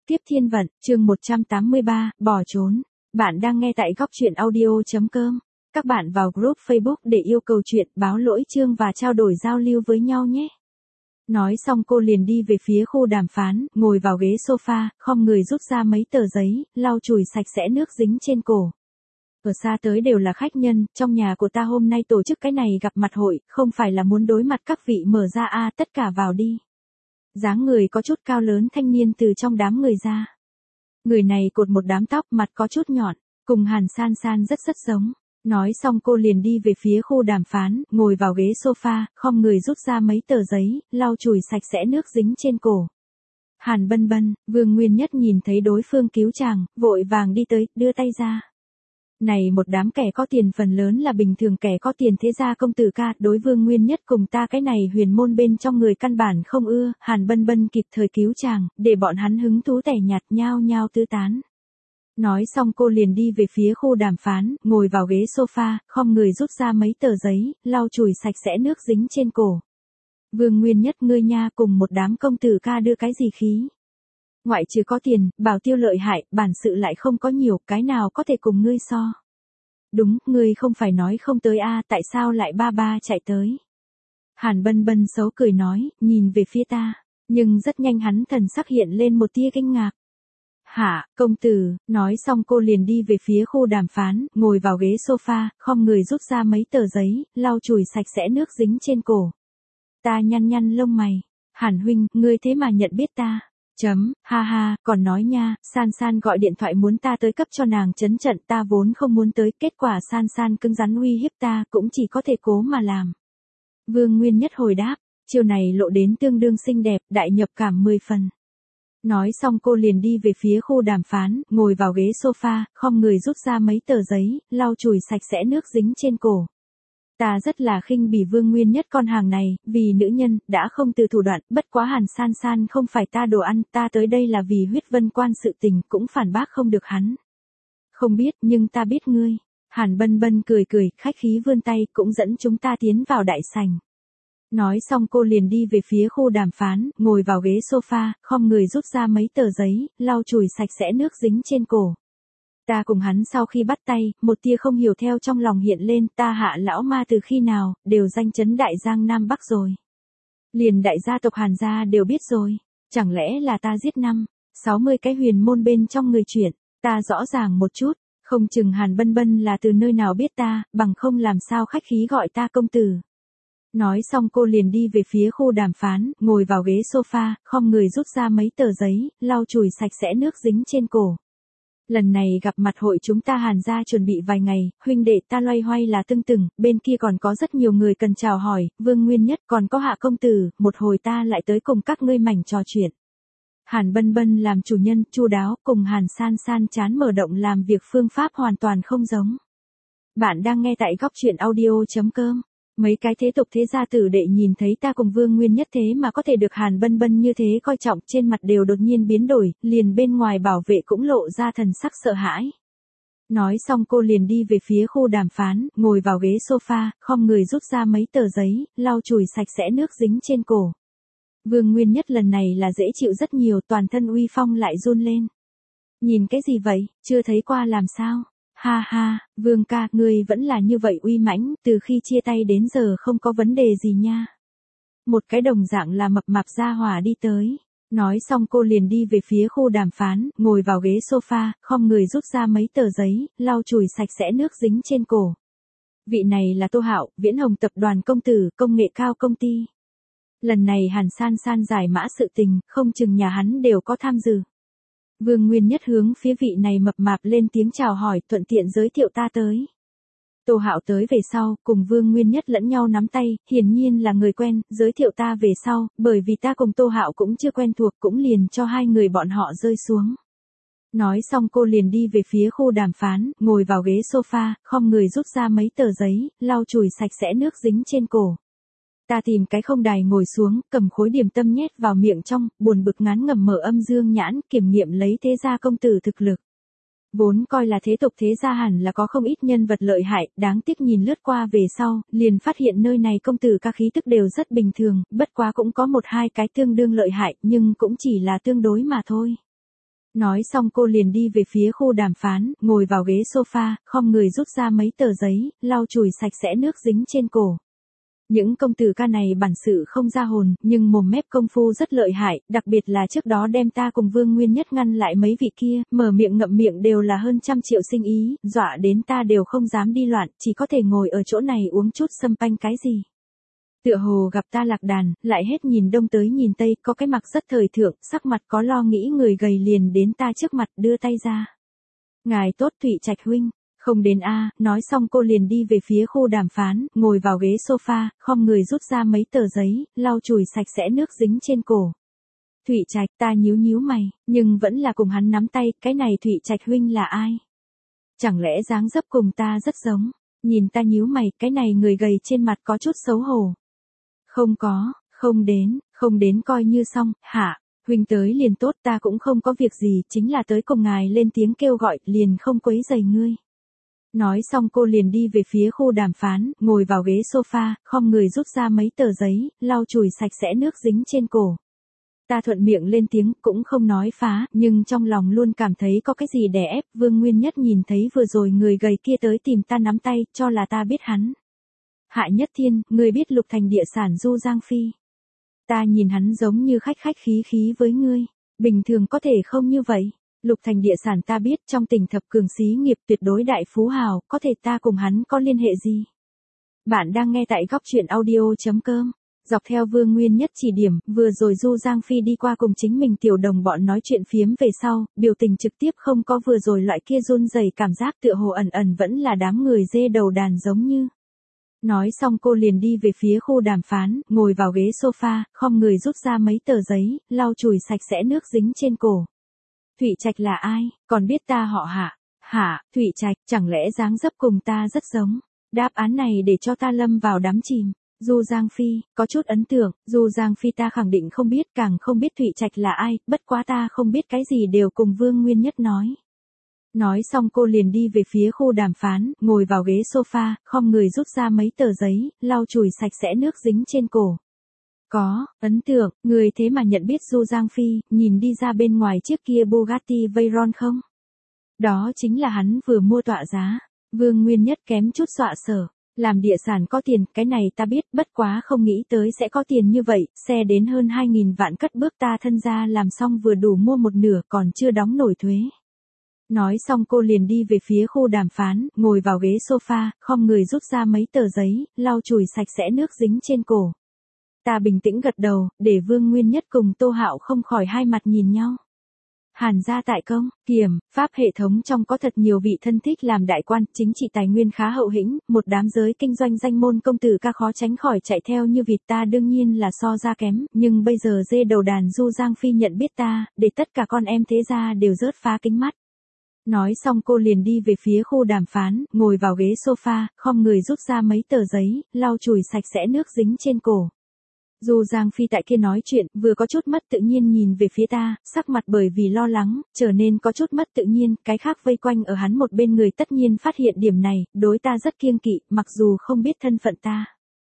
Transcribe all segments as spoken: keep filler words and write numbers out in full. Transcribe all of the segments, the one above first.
Tiếp thiên vận, chương một trăm tám mươi ba, bỏ trốn. Bạn đang nghe tại góc truyện audio.com. Các bạn vào group Facebook để yêu cầu chuyện, báo lỗi chương và trao đổi giao lưu với nhau nhé. Nói xong cô liền đi về phía khu đàm phán, ngồi vào ghế sofa, khom người rút ra mấy tờ giấy, lau chùi sạch sẽ nước dính trên cổ. Ở xa tới đều là khách nhân, trong nhà của ta hôm nay tổ chức cái này gặp mặt hội, không phải là muốn đối mặt các vị mở ra a à, tất cả vào đi. Dáng người có chút cao lớn thanh niên từ trong đám người ra. Người này cột một đám tóc, mặt có chút nhọn, cùng Hàn San San rất rất giống. Nói xong cô liền đi về phía khu đàm phán, ngồi vào ghế sofa, khom người rút ra mấy tờ giấy, lau chùi sạch sẽ nước dính trên cổ. Hàn Bân Bân, Vương Nguyên Nhất nhìn thấy đối phương cứu chàng, vội vàng đi tới, đưa tay ra. Này một đám kẻ có tiền phần lớn là bình thường kẻ có tiền thế gia công tử ca, đối Vương Nguyên Nhất cùng ta cái này huyền môn bên trong người căn bản không ưa, Hàn Bân Bân kịp thời cứu chàng, để bọn hắn hứng thú tẻ nhạt nhao nhao tứ tán. Nói xong cô liền đi về phía khu đàm phán, ngồi vào ghế sofa, khom người rút ra mấy tờ giấy, lau chùi sạch sẽ nước dính trên cổ. Vương Nguyên Nhất ngươi nha, cùng một đám công tử ca đưa cái gì khí? Ngoại trừ có tiền, bảo tiêu lợi hại, bản sự lại không có nhiều, cái nào có thể cùng ngươi so. Đúng, ngươi không phải nói không tới a, tại sao lại ba ba chạy tới? Hàn Bân Bân xấu cười nói, nhìn về phía ta, nhưng rất nhanh hắn thần sắc hiện lên một tia kinh ngạc. Hả, công tử, nói xong cô liền đi về phía khu đàm phán, ngồi vào ghế sofa, khom người rút ra mấy tờ giấy, lau chùi sạch sẽ nước dính trên cổ. Ta nhăn nhăn lông mày, Hàn huynh, ngươi thế mà nhận biết ta. Chấm, ha ha, còn nói nha, San San gọi điện thoại muốn ta tới cấp cho nàng chấn trận, ta vốn không muốn tới, kết quả San San cứng rắn uy hiếp ta, cũng chỉ có thể cố mà làm. Vương Nguyên Nhất hồi đáp, chiều này lộ đến tương đương xinh đẹp, đại nhập cảm mười phần. Nói xong cô liền đi về phía khu đàm phán, ngồi vào ghế sofa, khom người rút ra mấy tờ giấy, lau chùi sạch sẽ nước dính trên cổ. Ta rất là khinh bỉ Vương Nguyên Nhất con hàng này, vì nữ nhân, đã không từ thủ đoạn, bất quá Hàn San San không phải ta đồ ăn, ta tới đây là vì huyết vân quan sự tình, cũng phản bác không được hắn. Không biết, nhưng ta biết ngươi. Hàn Bân Bân cười cười, khách khí vươn tay, cũng dẫn chúng ta tiến vào đại sảnh. Nói xong cô liền đi về phía khu đàm phán, ngồi vào ghế sofa, khom người rút ra mấy tờ giấy, lau chùi sạch sẽ nước dính trên cổ. Ta cùng hắn sau khi bắt tay, một tia không hiểu theo trong lòng hiện lên, ta hạ lão ma từ khi nào, đều danh chấn đại giang Nam Bắc rồi. Liền đại gia tộc Hàn gia đều biết rồi, chẳng lẽ là ta giết năm, sáu mươi cái huyền môn bên trong người chuyển, ta rõ ràng một chút, không chừng Hàn Bân Bân là từ nơi nào biết ta, bằng không làm sao khách khí gọi ta công tử. Nói xong cô liền đi về phía khu đàm phán, ngồi vào ghế sofa, khom người rút ra mấy tờ giấy, lau chùi sạch sẽ nước dính trên cổ. Lần này gặp mặt hội chúng ta Hàn gia chuẩn bị vài ngày, huynh đệ ta loay hoay là tưng tửng, bên kia còn có rất nhiều người cần chào hỏi, Vương Nguyên Nhất còn có Hạ công tử, một hồi ta lại tới cùng các ngươi mảnh trò chuyện. Hàn Bân Bân làm chủ nhân, chu đáo, cùng Hàn San San chán mở động làm việc phương pháp hoàn toàn không giống. Bạn đang nghe tại góc truyện audio.com. Mấy cái thế tục thế gia tử đệ nhìn thấy ta cùng Vương Nguyên Nhất thế mà có thể được Hàn Bân Bân như thế coi trọng, trên mặt đều đột nhiên biến đổi, liền bên ngoài bảo vệ cũng lộ ra thần sắc sợ hãi. Nói xong cô liền đi về phía khu đàm phán, ngồi vào ghế sofa, khom người rút ra mấy tờ giấy, lau chùi sạch sẽ nước dính trên cổ. Vương Nguyên Nhất lần này là dễ chịu rất nhiều, toàn thân uy phong lại run lên. Nhìn cái gì vậy, chưa thấy qua làm sao? Ha ha, Vương ca, ngươi vẫn là như vậy uy mãnh, từ khi chia tay đến giờ không có vấn đề gì nha. Một cái đồng dạng là mập mạp gia hỏa đi tới. Nói xong cô liền đi về phía khu đàm phán, ngồi vào ghế sofa, khom người rút ra mấy tờ giấy, lau chùi sạch sẽ nước dính trên cổ. Vị này là Tô Hạo, Viễn Hồng tập đoàn công tử, công nghệ cao công ty. Lần này Hàn San San giải mã sự tình, không chừng nhà hắn đều có tham dự. Vương Nguyên Nhất hướng phía vị này mập mạp lên tiếng chào hỏi, thuận tiện giới thiệu ta tới. Tô Hạo tới về sau, cùng Vương Nguyên Nhất lẫn nhau nắm tay, hiển nhiên là người quen, giới thiệu ta về sau, bởi vì ta cùng Tô Hạo cũng chưa quen thuộc, cũng liền cho hai người bọn họ rơi xuống. Nói xong cô liền đi về phía khu đàm phán, ngồi vào ghế sofa, khom người rút ra mấy tờ giấy, lau chùi sạch sẽ nước dính trên cổ. Ta tìm cái không đài ngồi xuống, cầm khối điểm tâm nhét vào miệng trong, buồn bực ngán ngẩm mở âm dương nhãn, kiểm nghiệm lấy thế gia công tử thực lực. Vốn coi là thế tục thế gia hẳn là có không ít nhân vật lợi hại, đáng tiếc nhìn lướt qua về sau, liền phát hiện nơi này công tử ca khí tức đều rất bình thường, bất quá cũng có một hai cái tương đương lợi hại, nhưng cũng chỉ là tương đối mà thôi. Nói xong cô liền đi về phía khu đàm phán, ngồi vào ghế sofa, khom người rút ra mấy tờ giấy, lau chùi sạch sẽ nước dính trên cổ. Những công tử ca này bản sự không ra hồn, nhưng mồm mép công phu rất lợi hại, đặc biệt là trước đó đem ta cùng Vương Nguyên Nhất ngăn lại mấy vị kia, mở miệng ngậm miệng đều là hơn trăm triệu sinh ý, dọa đến ta đều không dám đi loạn, chỉ có thể ngồi ở chỗ này uống chút sâm panh cái gì. Tựa hồ gặp ta lạc đàn, lại hết nhìn đông tới nhìn tây, có cái mặt rất thời thượng, sắc mặt có lo nghĩ người gầy liền đến ta trước mặt đưa tay ra. Ngài tốt Thụy Trạch huynh. Không đến a, nói xong cô liền đi về phía khu đàm phán, ngồi vào ghế sofa, khom người rút ra mấy tờ giấy, lau chùi sạch sẽ nước dính trên cổ. Thụy Trạch, ta nhíu nhíu mày, nhưng vẫn là cùng hắn nắm tay, cái này Thụy Trạch huynh là ai? Chẳng lẽ dáng dấp cùng ta rất giống? Nhìn ta nhíu mày, cái này người gầy trên mặt có chút xấu hổ. Không có, không đến, không đến coi như xong, hả? Huynh tới liền tốt, ta cũng không có việc gì, chính là tới cùng ngài lên tiếng kêu gọi, liền không quấy rầy ngươi. Nói xong cô liền đi về phía khu đàm phán, ngồi vào ghế sofa, khom người rút ra mấy tờ giấy, lau chùi sạch sẽ nước dính trên cổ. Ta thuận miệng lên tiếng, cũng không nói phá, nhưng trong lòng luôn cảm thấy có cái gì đè ép. Vương Nguyên Nhất nhìn thấy vừa rồi người gầy kia tới tìm ta nắm tay, cho là ta biết hắn. Hạ Nhất Thiên, ngươi biết Lục Thành địa sản Du Giang Phi. Ta nhìn hắn giống như khách khách khí khí với ngươi, bình thường có thể không như vậy. Lục Thành địa sản ta biết, trong tỉnh thập cường xí nghiệp tuyệt đối đại phú hào, có thể ta cùng hắn có liên hệ gì? Bạn đang nghe tại góc truyện audio chấm com. Dọc theo Vương Nguyên Nhất chỉ điểm, vừa rồi Du Giang Phi đi qua cùng chính mình tiểu đồng bọn nói chuyện phiếm về sau, biểu tình trực tiếp không có vừa rồi loại kia run rẩy cảm giác tựa hồ ẩn ẩn vẫn là đám người dê đầu đàn giống như. Nói xong cô liền đi về phía khu đàm phán, ngồi vào ghế sofa, khom người rút ra mấy tờ giấy, lau chùi sạch sẽ nước dính trên cổ. Thụy Trạch là ai, còn biết ta họ Hạ? Hả, Thụy Trạch, chẳng lẽ dáng dấp cùng ta rất giống? Đáp án này để cho ta lâm vào đắm chìm. Du Giang Phi, có chút ấn tượng, Du Giang Phi ta khẳng định không biết, càng không biết Thụy Trạch là ai, bất quá ta không biết cái gì đều cùng Vương Nguyên Nhất nói. Nói xong cô liền đi về phía khu đàm phán, ngồi vào ghế sofa, khom người rút ra mấy tờ giấy, lau chùi sạch sẽ nước dính trên cổ. Có, ấn tượng, người thế mà nhận biết Du Giang Phi, nhìn đi ra bên ngoài chiếc kia Bugatti Veyron không? Đó chính là hắn vừa mua tọa giá. Vương Nguyên Nhất kém chút dọa sở. Làm địa sản có tiền, cái này ta biết, bất quá không nghĩ tới sẽ có tiền như vậy, xe đến hơn hai nghìn vạn cất bước ta thân ra làm xong vừa đủ mua một nửa còn chưa đóng nổi thuế. Nói xong cô liền đi về phía khu đàm phán, ngồi vào ghế sofa, khom người rút ra mấy tờ giấy, lau chùi sạch sẽ nước dính trên cổ. Ta bình tĩnh gật đầu, để Vương Nguyên Nhất cùng Tô Hạo không khỏi hai mặt nhìn nhau. Hàn gia tại công, kiểm, pháp hệ thống trong có thật nhiều vị thân thích làm đại quan, chính trị tài nguyên khá hậu hĩnh, một đám giới kinh doanh danh môn công tử ca khó tránh khỏi chạy theo như vịt ta đương nhiên là so ra kém, nhưng bây giờ dê đầu đàn Du Giang Phi nhận biết ta, để tất cả con em thế gia đều rớt phá kính mắt. Nói xong cô liền đi về phía khu đàm phán, ngồi vào ghế sofa, khom người rút ra mấy tờ giấy, lau chùi sạch sẽ nước dính trên cổ. Du Giang Phi tại kia nói chuyện, vừa có chút mất tự nhiên nhìn về phía ta, sắc mặt bởi vì lo lắng, trở nên có chút mất tự nhiên, cái khác vây quanh ở hắn một bên người tất nhiên phát hiện điểm này, đối ta rất kiêng kỵ, mặc dù không biết thân phận ta.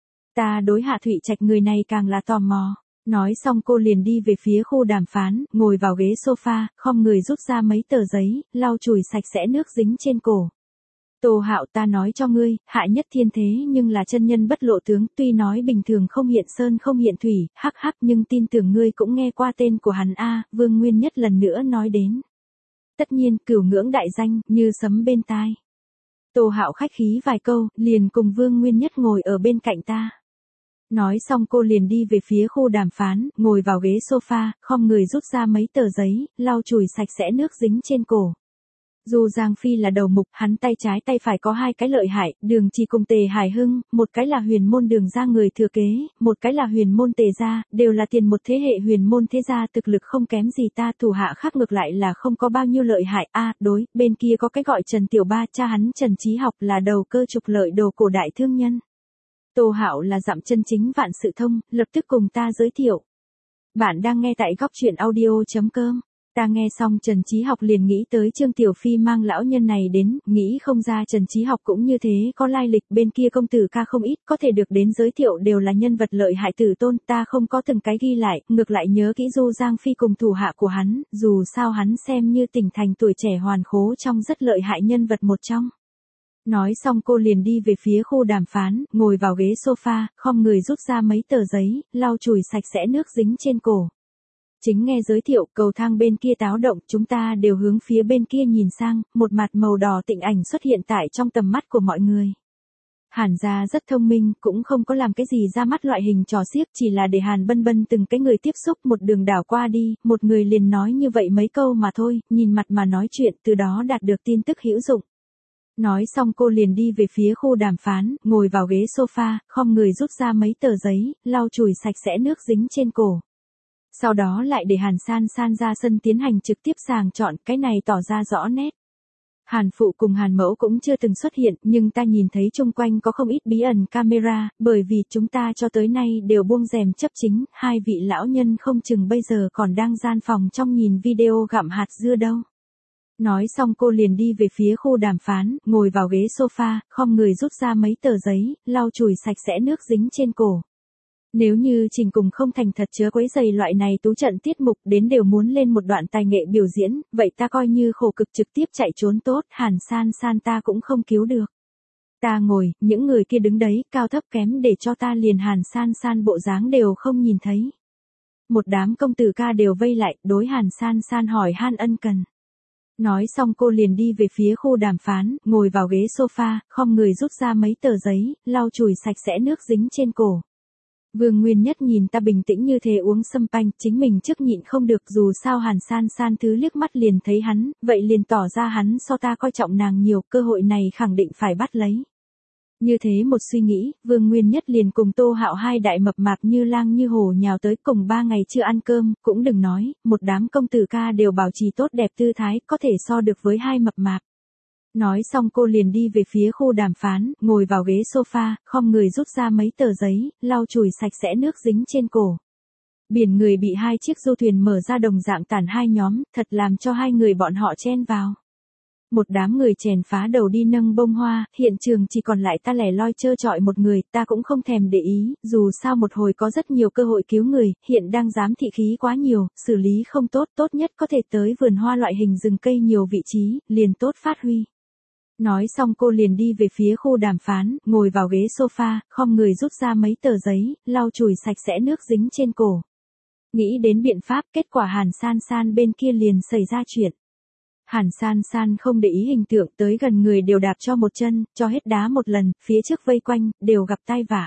Ta đối Hạ Thụy Trạch người này càng là tò mò. Nói xong cô liền đi về phía khu đàm phán, ngồi vào ghế sofa, khom người rút ra mấy tờ giấy, lau chùi sạch sẽ nước dính trên cổ. Tô Hạo ta nói cho ngươi, Hạ Nhất Thiên thế nhưng là chân nhân bất lộ tướng, tuy nói bình thường không hiện sơn không hiện thủy, hắc hắc nhưng tin tưởng ngươi cũng nghe qua tên của hắn a. Vương Nguyên Nhất lần nữa nói đến. Tất nhiên, cửu ngưỡng đại danh, như sấm bên tai. Tô Hạo khách khí vài câu, liền cùng Vương Nguyên Nhất ngồi ở bên cạnh ta. Nói xong cô liền đi về phía khu đàm phán, ngồi vào ghế sofa, khom người rút ra mấy tờ giấy, lau chùi sạch sẽ nước dính trên cổ. Du Giang Phi là đầu mục, hắn tay trái tay phải có hai cái lợi hại, Đường Trì cùng Tề Hải Hưng, một cái là huyền môn Đường gia người thừa kế, một cái là huyền môn Tề gia, đều là tiền một thế hệ huyền môn thế gia thực lực không kém gì ta, thủ hạ khác ngược lại là không có bao nhiêu lợi hại. A, đối, bên kia có cái gọi Trần Tiểu Ba, cha hắn Trần Chí Học là đầu cơ trục lợi đồ cổ đại thương nhân. Tô Hạo là dặm chân chính vạn sự thông, lập tức cùng ta giới thiệu. Bạn đang nghe tại góc truyện audio chấm com. Ta nghe xong Trần Chí Học liền nghĩ tới Trương Tiểu Phi mang lão nhân này đến, nghĩ không ra Trần Chí Học cũng như thế, có lai lịch, bên kia công tử ca không ít, có thể được đến giới thiệu đều là nhân vật lợi hại tử tôn, ta không có từng cái ghi lại, ngược lại nhớ kỹ Du Giang Phi cùng thủ hạ của hắn, dù sao hắn xem như tỉnh thành tuổi trẻ hoàn khố trong rất lợi hại nhân vật một trong. Nói xong cô liền đi về phía khu đàm phán, ngồi vào ghế sofa, khom người rút ra mấy tờ giấy, lau chùi sạch sẽ nước dính trên cổ. Chính nghe giới thiệu, cầu thang bên kia táo động, chúng ta đều hướng phía bên kia nhìn sang, một mặt màu đỏ tịnh ảnh xuất hiện tại trong tầm mắt của mọi người. Hàn gia rất thông minh, cũng không có làm cái gì ra mắt loại hình trò xiếc, chỉ là để Hàn Bân Bân từng cái người tiếp xúc một đường đảo qua đi, một người liền nói như vậy mấy câu mà thôi, nhìn mặt mà nói chuyện, từ đó đạt được tin tức hữu dụng. Nói xong cô liền đi về phía khu đàm phán, ngồi vào ghế sofa, khom người rút ra mấy tờ giấy, lau chùi sạch sẽ nước dính trên cổ. Sau đó lại để Hàn San San ra sân tiến hành trực tiếp sàng chọn, cái này tỏ ra rõ nét. Hàn Phụ cùng Hàn Mẫu cũng chưa từng xuất hiện, nhưng ta nhìn thấy chung quanh có không ít bí ẩn camera, bởi vì chúng ta cho tới nay đều buông rèm chấp chính, hai vị lão nhân không chừng bây giờ còn đang gian phòng trong nhìn video gặm hạt dưa đâu. Nói xong cô liền đi về phía khu đàm phán, ngồi vào ghế sofa, khom người rút ra mấy tờ giấy, lau chùi sạch sẽ nước dính trên cổ. Nếu như Trình cùng không thành thật chứa quấy giày loại này tú trận tiết mục đến đều muốn lên một đoạn tài nghệ biểu diễn, vậy ta coi như khổ cực trực tiếp chạy trốn tốt, Hàn San San ta cũng không cứu được. Ta ngồi, những người kia đứng đấy, cao thấp kém để cho ta liền Hàn San San bộ dáng đều không nhìn thấy. Một đám công tử ca đều vây lại, đối Hàn San San hỏi han ân cần. Nói xong cô liền đi về phía khu đàm phán, ngồi vào ghế sofa, khom người rút ra mấy tờ giấy, lau chùi sạch sẽ nước dính trên cổ. Vương Nguyên Nhất nhìn ta bình tĩnh như thế uống sâm panh, chính mình trước nhịn không được, dù sao Hàn San San thứ liếc mắt liền thấy hắn, vậy liền tỏ ra hắn so ta coi trọng nàng nhiều, cơ hội này khẳng định phải bắt lấy. Như thế một suy nghĩ, Vương Nguyên Nhất liền cùng Tô Hạo hai đại mập mạp như lang như hổ nhào tới, cùng ba ngày chưa ăn cơm, cũng đừng nói, một đám công tử ca đều bảo trì tốt đẹp tư thái, có thể so được với hai mập mạp. Nói xong cô liền đi về phía khu đàm phán, ngồi vào ghế sofa, khom người rút ra mấy tờ giấy, lau chùi sạch sẽ nước dính trên cổ. Biển người bị hai chiếc du thuyền mở ra đồng dạng tản hai nhóm, thật làm cho hai người bọn họ chen vào. Một đám người chèn phá đầu đi nâng bông hoa, hiện trường chỉ còn lại ta lẻ loi trơ trọi một người, ta cũng không thèm để ý, dù sao một hồi có rất nhiều cơ hội cứu người, hiện đang giám thị khí quá nhiều, xử lý không tốt, tốt nhất có thể tới vườn hoa loại hình rừng cây nhiều vị trí, liền tốt phát huy. Nói xong cô liền đi về phía khu đàm phán, ngồi vào ghế sofa, khom người rút ra mấy tờ giấy, lau chùi sạch sẽ nước dính trên cổ. Nghĩ đến biện pháp, kết quả Hàn San San bên kia liền xảy ra chuyện. Hàn San San không để ý hình tượng, tới gần người đều đạp cho một chân, cho hết đá một lần, phía trước vây quanh, đều gặp tai vạ.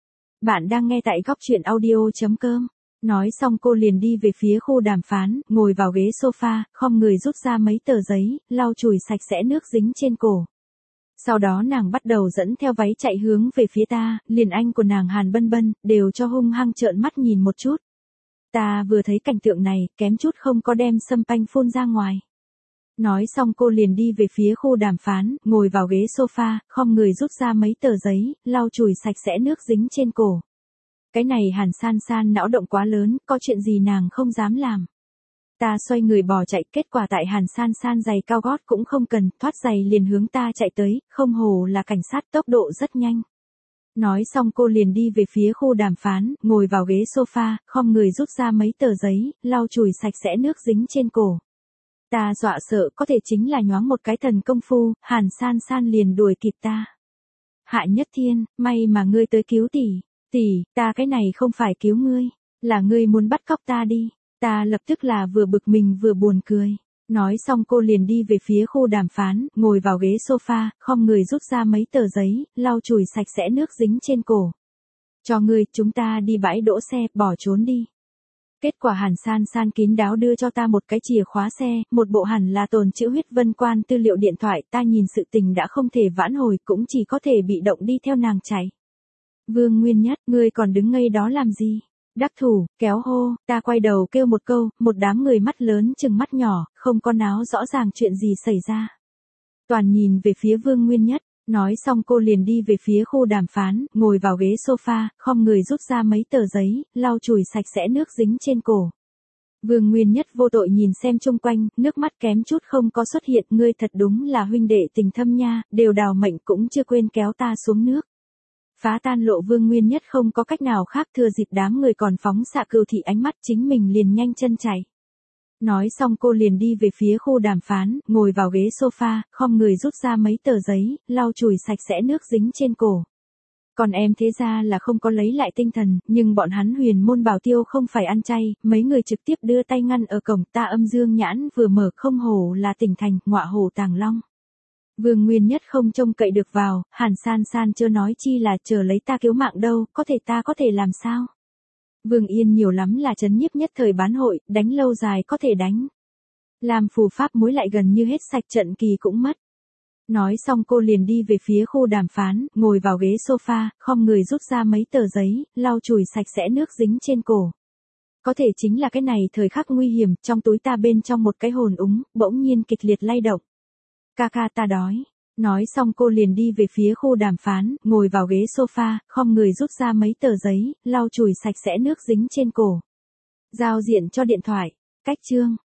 Bạn đang nghe tại góc truyện audio chấm com. Nói xong cô liền đi về phía khu đàm phán, ngồi vào ghế sofa, khom người rút ra mấy tờ giấy, lau chùi sạch sẽ nước dính trên cổ. Sau đó nàng bắt đầu dẫn theo váy chạy hướng về phía ta, liền anh của nàng Hàn Bân Bân, đều cho hung hăng trợn mắt nhìn một chút. Ta vừa thấy cảnh tượng này, kém chút không có đem sâm panh phun ra ngoài. Nói xong cô liền đi về phía khu đàm phán, ngồi vào ghế sofa, khom người rút ra mấy tờ giấy, lau chùi sạch sẽ nước dính trên cổ. Cái này Hàn San San não động quá lớn, có chuyện gì nàng không dám làm. Ta xoay người bỏ chạy, kết quả tại Hàn San San giày cao gót cũng không cần, thoát giày liền hướng ta chạy tới, không hồ là cảnh sát, tốc độ rất nhanh. Nói xong cô liền đi về phía khu đàm phán, ngồi vào ghế sofa, khom người rút ra mấy tờ giấy, lau chùi sạch sẽ nước dính trên cổ. Ta dọa sợ, có thể chính là nhoáng một cái thần công phu, Hàn San San liền đuổi kịp ta. Hạ Nhất Thiên, may mà ngươi tới cứu tỷ. Tỷ, ta cái này không phải cứu ngươi, là ngươi muốn bắt cóc ta đi. Ta lập tức là vừa bực mình vừa buồn cười. Nói xong cô liền đi về phía khu đàm phán, ngồi vào ghế sofa, khom người rút ra mấy tờ giấy, lau chùi sạch sẽ nước dính trên cổ. Cho ngươi, chúng ta đi bãi đỗ xe, bỏ trốn đi. Kết quả Hàn San San kín đáo đưa cho ta một cái chìa khóa xe, một bộ hẳn là tồn chữ huyết vân quan tư liệu điện thoại, ta nhìn sự tình đã không thể vãn hồi, cũng chỉ có thể bị động đi theo nàng chạy. Vương Nguyên Nhất, ngươi còn đứng ngây đó làm gì? Đắc thủ, kéo hô, ta quay đầu kêu một câu, một đám người mắt lớn chừng mắt nhỏ, không có náo rõ ràng chuyện gì xảy ra. Toàn nhìn về phía Vương Nguyên Nhất, nói xong cô liền đi về phía khu đàm phán, ngồi vào ghế sofa, khom người rút ra mấy tờ giấy, lau chùi sạch sẽ nước dính trên cổ. Vương Nguyên Nhất vô tội nhìn xem chung quanh, nước mắt kém chút không có xuất hiện, ngươi thật đúng là huynh đệ tình thâm nha, đều đào mệnh cũng chưa quên kéo ta xuống nước. Phá tan lộ Vương Nguyên Nhất không có cách nào khác, thừa dịp đám người còn phóng xạ cừu thị ánh mắt, chính mình liền nhanh chân chạy. Nói xong cô liền đi về phía khu đàm phán, ngồi vào ghế sofa, khom người rút ra mấy tờ giấy, lau chùi sạch sẽ nước dính trên cổ. Còn em thế ra là không có lấy lại tinh thần, nhưng bọn hắn huyền môn bảo tiêu không phải ăn chay, mấy người trực tiếp đưa tay ngăn ở cổng, ta âm dương nhãn vừa mở không hổ là tỉnh thành, ngọa hổ tàng long. Vương Nguyên Nhất không trông cậy được vào, Hàn San San chưa nói chi là chờ lấy ta cứu mạng đâu, có thể ta có thể làm sao? Vương Yên nhiều lắm là chấn nhiếp nhất thời bán hội, đánh lâu dài có thể đánh. Làm phù pháp mối lại gần như hết sạch, trận kỳ cũng mất. Nói xong cô liền đi về phía khu đàm phán, ngồi vào ghế sofa, khom người rút ra mấy tờ giấy, lau chùi sạch sẽ nước dính trên cổ. Có thể chính là cái này thời khắc nguy hiểm, trong túi ta bên trong một cái hồn úng, bỗng nhiên kịch liệt lay động. Ca ca ta đói. Nói xong cô liền đi về phía khu đàm phán, ngồi vào ghế sofa, khom người rút ra mấy tờ giấy, lau chùi sạch sẽ nước dính trên cổ. Giao diện cho điện thoại. Cách chương.